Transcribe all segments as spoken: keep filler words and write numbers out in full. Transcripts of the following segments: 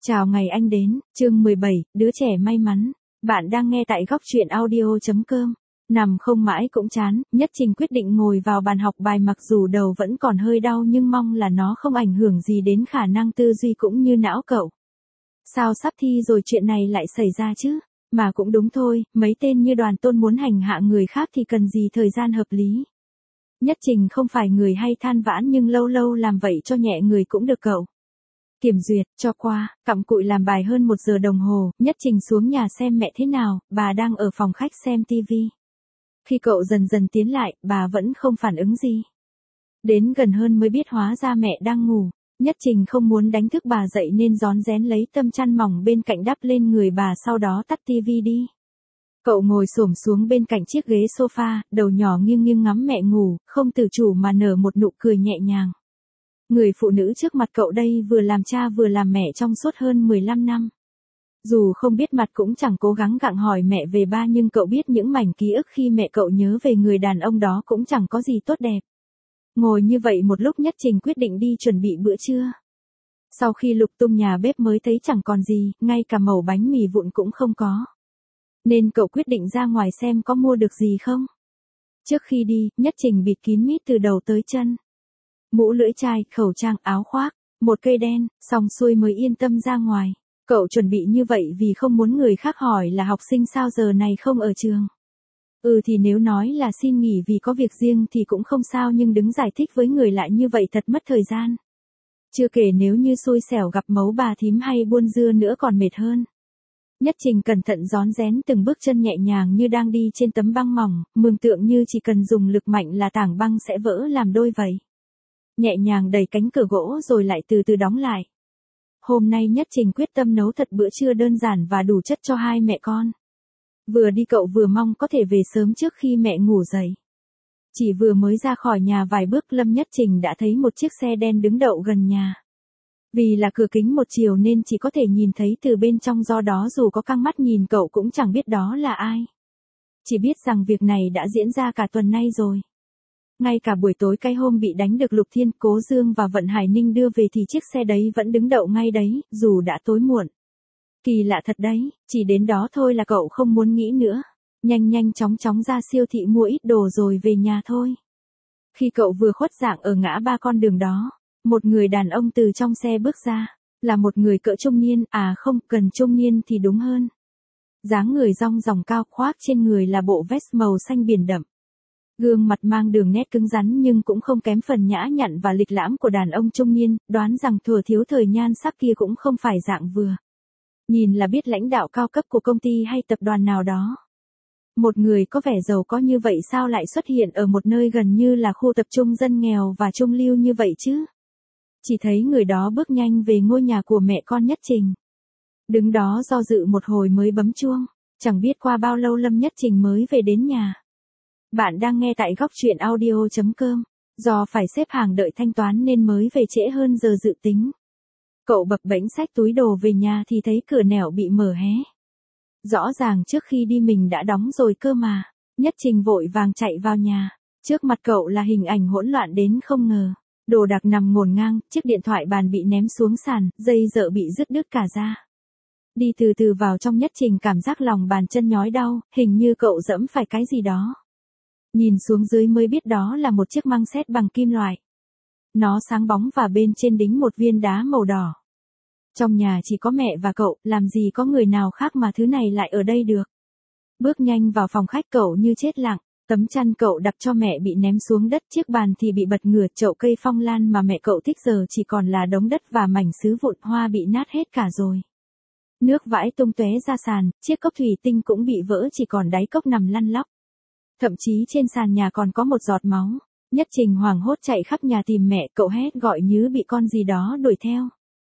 Chào ngày anh đến, chương mười bảy, đứa trẻ may mắn. Bạn đang nghe tại góc truyện audio chấm com. Nằm không mãi cũng chán, Nhất Trình quyết định ngồi vào bàn học bài mặc dù đầu vẫn còn hơi đau nhưng mong là nó không ảnh hưởng gì đến khả năng tư duy cũng như não cậu. Sao sắp thi rồi chuyện này lại xảy ra chứ? Mà cũng đúng thôi, mấy tên như Đoàn Tôn muốn hành hạ người khác thì cần gì thời gian hợp lý. Nhất Trình không phải người hay than vãn nhưng lâu lâu làm vậy cho nhẹ người cũng được cậu. Kiểm duyệt, cho qua, cặm cụi làm bài hơn một giờ đồng hồ, Nhất Trình xuống nhà xem mẹ thế nào, bà đang ở phòng khách xem tivi. Khi cậu dần dần tiến lại, bà vẫn không phản ứng gì. Đến gần hơn mới biết hóa ra mẹ đang ngủ, Nhất Trình không muốn đánh thức bà dậy nên rón rén lấy tấm chăn mỏng bên cạnh đắp lên người bà sau đó tắt tivi đi. Cậu ngồi xổm xuống bên cạnh chiếc ghế sofa, đầu nhỏ nghiêng nghiêng ngắm mẹ ngủ, không tự chủ mà nở một nụ cười nhẹ nhàng. Người phụ nữ trước mặt cậu đây vừa làm cha vừa làm mẹ trong suốt hơn mười lăm năm. Dù không biết mặt cũng chẳng cố gắng gặng hỏi mẹ về ba nhưng cậu biết những mảnh ký ức khi mẹ cậu nhớ về người đàn ông đó cũng chẳng có gì tốt đẹp. Ngồi như vậy một lúc Nhất Trình quyết định đi chuẩn bị bữa trưa. Sau khi lục tung nhà bếp mới thấy chẳng còn gì, ngay cả mẩu bánh mì vụn cũng không có. Nên cậu quyết định ra ngoài xem có mua được gì không. Trước khi đi, Nhất Trình bịt kín mít từ đầu tới chân. Mũ lưỡi chai, khẩu trang, áo khoác, một cây đen, xong xuôi mới yên tâm ra ngoài. Cậu chuẩn bị như vậy vì không muốn người khác hỏi là học sinh sao giờ này không ở trường. Ừ thì nếu nói là xin nghỉ vì có việc riêng thì cũng không sao nhưng đứng giải thích với người lại như vậy thật mất thời gian. Chưa kể nếu như xui xẻo gặp mấu bà thím hay buôn dưa nữa còn mệt hơn. Nhất Trình cẩn thận rón rén từng bước chân nhẹ nhàng như đang đi trên tấm băng mỏng, mường tượng như chỉ cần dùng lực mạnh là tảng băng sẽ vỡ làm đôi vậy. Nhẹ nhàng đẩy cánh cửa gỗ rồi lại từ từ đóng lại. Hôm nay Nhất Trình quyết tâm nấu thật bữa trưa đơn giản và đủ chất cho hai mẹ con. Vừa đi cậu vừa mong có thể về sớm trước khi mẹ ngủ dậy. Chỉ vừa mới ra khỏi nhà vài bước Lâm Nhất Trình đã thấy một chiếc xe đen đứng đậu gần nhà. Vì là cửa kính một chiều nên chỉ có thể nhìn thấy từ bên trong do đó dù có căng mắt nhìn cậu cũng chẳng biết đó là ai. Chỉ biết rằng việc này đã diễn ra cả tuần nay rồi. Ngay cả buổi tối cái hôm bị đánh được Lục Thiên, Cố Dương và Vận Hải Ninh đưa về thì chiếc xe đấy vẫn đứng đậu ngay đấy, dù đã tối muộn. Kỳ lạ thật đấy, chỉ đến đó thôi là cậu không muốn nghĩ nữa. Nhanh nhanh chóng chóng ra siêu thị mua ít đồ rồi về nhà thôi. Khi cậu vừa khuất dạng ở ngã ba con đường đó, một người đàn ông từ trong xe bước ra. Là một người cỡ trung niên, à không, gần trung niên thì đúng hơn. Dáng người rong ròng cao khoác trên người là bộ vest màu xanh biển đậm. Gương mặt mang đường nét cứng rắn nhưng cũng không kém phần nhã nhặn và lịch lãm của đàn ông trung niên, đoán rằng thuở thiếu thời nhan sắc kia cũng không phải dạng vừa. Nhìn là biết lãnh đạo cao cấp của công ty hay tập đoàn nào đó. Một người có vẻ giàu có như vậy sao lại xuất hiện ở một nơi gần như là khu tập trung dân nghèo và trung lưu như vậy chứ? Chỉ thấy người đó bước nhanh về ngôi nhà của mẹ con Nhất Trình. Đứng đó do dự một hồi mới bấm chuông, chẳng biết qua bao lâu Lâm Nhất Trình mới về đến nhà. Bạn đang nghe tại góc truyện audio chấm com. Do phải xếp hàng đợi thanh toán nên mới về trễ hơn giờ dự tính. Cậu bập bễnh xách túi đồ về nhà thì thấy cửa nẻo bị mở hé. Rõ ràng trước khi đi mình đã đóng rồi cơ mà. Nhất Trình vội vàng chạy vào nhà. Trước mặt cậu là hình ảnh hỗn loạn đến không ngờ. Đồ đạc nằm ngổn ngang, chiếc điện thoại bàn bị ném xuống sàn, dây dợ bị rứt đứt cả ra. Đi từ từ vào trong Nhất Trình cảm giác lòng bàn chân nhói đau, hình như cậu dẫm phải cái gì đó. Nhìn xuống dưới mới biết đó là một chiếc măng sét bằng kim loại. Nó sáng bóng và bên trên đính một viên đá màu đỏ. Trong nhà chỉ có mẹ và cậu, làm gì có người nào khác mà thứ này lại ở đây được. Bước nhanh vào phòng khách cậu như chết lặng, tấm chăn cậu đập cho mẹ bị ném xuống đất, chiếc bàn thì bị bật ngửa, chậu cây phong lan mà mẹ cậu thích giờ chỉ còn là đống đất và mảnh sứ vụn hoa bị nát hết cả rồi. Nước vãi tung tóe ra sàn, chiếc cốc thủy tinh cũng bị vỡ chỉ còn đáy cốc nằm lăn lóc. Thậm chí trên sàn nhà còn có một giọt máu. Nhất Trình hoảng hốt chạy khắp nhà tìm mẹ, cậu hét gọi như bị con gì đó đuổi theo.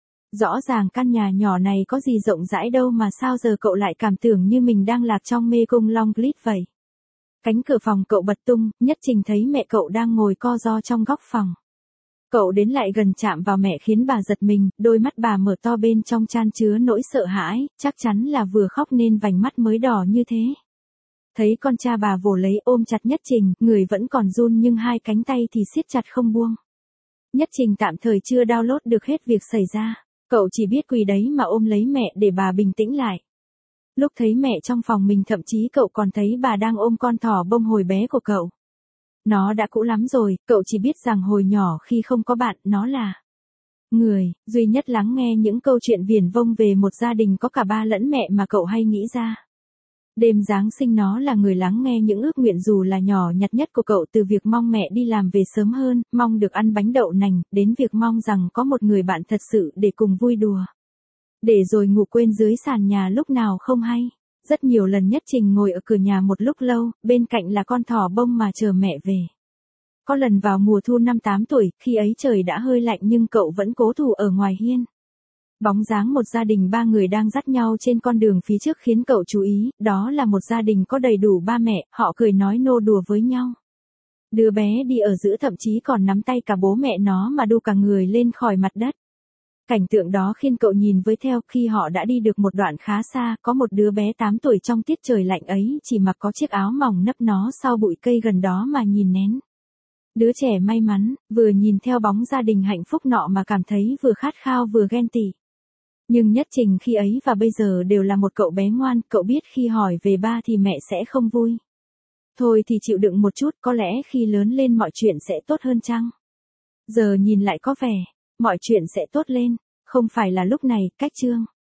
Rõ ràng căn nhà nhỏ này có gì rộng rãi đâu mà sao giờ cậu lại cảm tưởng như mình đang lạc trong mê cung Long Glit vậy. Cánh cửa phòng cậu bật tung, Nhất Trình thấy mẹ cậu đang ngồi co ro trong góc phòng. Cậu đến lại gần chạm vào mẹ khiến bà giật mình, đôi mắt bà mở to bên trong chan chứa nỗi sợ hãi, chắc chắn là vừa khóc nên vành mắt mới đỏ như thế. Thấy con cha bà vồ lấy ôm chặt Nhất Trình, người vẫn còn run nhưng hai cánh tay thì siết chặt không buông. Nhất Trình tạm thời chưa download được hết việc xảy ra. Cậu chỉ biết quỳ đấy mà ôm lấy mẹ để bà bình tĩnh lại. Lúc thấy mẹ trong phòng mình thậm chí cậu còn thấy bà đang ôm con thỏ bông hồi bé của cậu. Nó đã cũ lắm rồi, cậu chỉ biết rằng hồi nhỏ khi không có bạn, nó là người duy nhất lắng nghe những câu chuyện viển vông về một gia đình có cả ba lẫn mẹ mà cậu hay nghĩ ra. Đêm Giáng sinh nó là người lắng nghe những ước nguyện dù là nhỏ nhặt nhất của cậu, từ việc mong mẹ đi làm về sớm hơn, mong được ăn bánh đậu nành, đến việc mong rằng có một người bạn thật sự để cùng vui đùa. Để rồi ngủ quên dưới sàn nhà lúc nào không hay. Rất nhiều lần Nhất Trình ngồi ở cửa nhà một lúc lâu, bên cạnh là con thỏ bông mà chờ mẹ về. Có lần vào mùa thu năm tám tuổi, khi ấy trời đã hơi lạnh nhưng cậu vẫn cố thủ ở ngoài hiên. Bóng dáng một gia đình ba người đang dắt nhau trên con đường phía trước khiến cậu chú ý, đó là một gia đình có đầy đủ ba mẹ, họ cười nói nô đùa với nhau. Đứa bé đi ở giữa thậm chí còn nắm tay cả bố mẹ nó mà đu cả người lên khỏi mặt đất. Cảnh tượng đó khiến cậu nhìn với theo. Khi họ đã đi được một đoạn khá xa, có một đứa bé tám tuổi trong tiết trời lạnh ấy chỉ mặc có chiếc áo mỏng nấp nó sau bụi cây gần đó mà nhìn nén. Đứa trẻ may mắn, vừa nhìn theo bóng gia đình hạnh phúc nọ mà cảm thấy vừa khát khao vừa ghen tị. Nhưng Nhất Trình khi ấy và bây giờ đều là một cậu bé ngoan, cậu biết khi hỏi về ba thì mẹ sẽ không vui. Thôi thì chịu đựng một chút, có lẽ khi lớn lên mọi chuyện sẽ tốt hơn chăng? Giờ nhìn lại có vẻ, mọi chuyện sẽ tốt lên, không phải là lúc này, cách chương.